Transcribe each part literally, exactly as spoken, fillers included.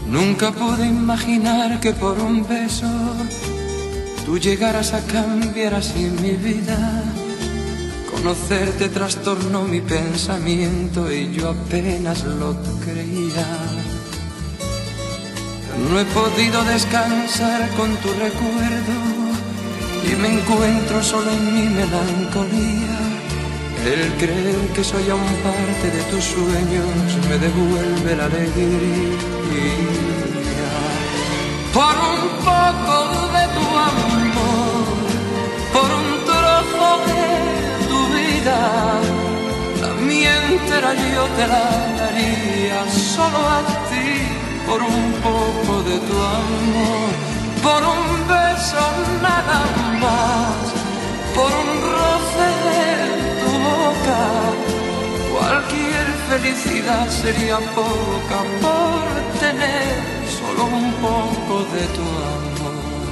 Nunca pude imaginar que por un beso tú llegaras a cambiar así mi vida. Conocerte trastornó mi pensamiento y yo apenas lo creía. No he podido descansar con tu recuerdo y me encuentro solo en mi melancolía. El creer que soy aún parte de tus sueños me devuelve la alegría. Por un poco de tu amor, por un trozo de tu vida, la mía entera yo te la daría solo a ti. Por un poco de tu amor, por un beso nada más, por un roce de tu boca, cualquier felicidad sería poca por tener solo un poco de tu amor.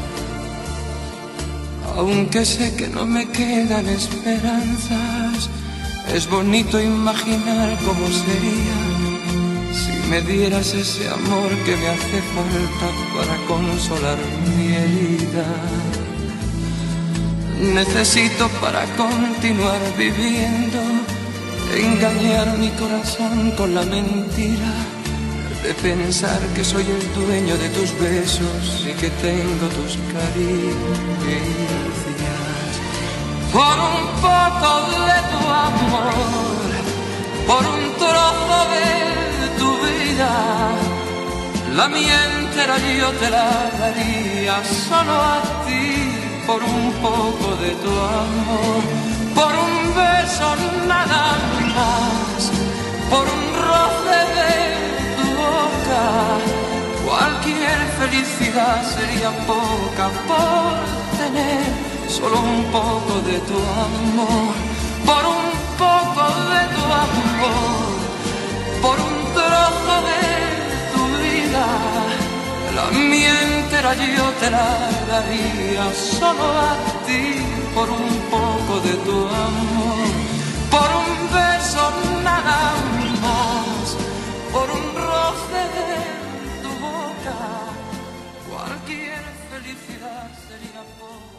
Aunque sé que no me quedan esperanzas, es bonito imaginar cómo sería si me dieras ese amor que me hace falta para consolar mi herida. Necesito para continuar viviendo engañar mi corazón con la mentira de pensar que soy el dueño de tus besos y que tengo tus caricias. Por un poco de tu amor, por un trozo de tu vida, la mía entera yo te la daría solo a ti. Por un poco de tu amor, por un beso nada más, por un roce de tu boca, cualquier felicidad sería poca por tener solo un poco de tu amor. Por un poco de tu amor, por un trozo de tu vida, la mía entera yo te la daría solo a ti. Por un poco de tu amor, por un beso nada más, por un roce de tu boca, cualquier felicidad sería poca.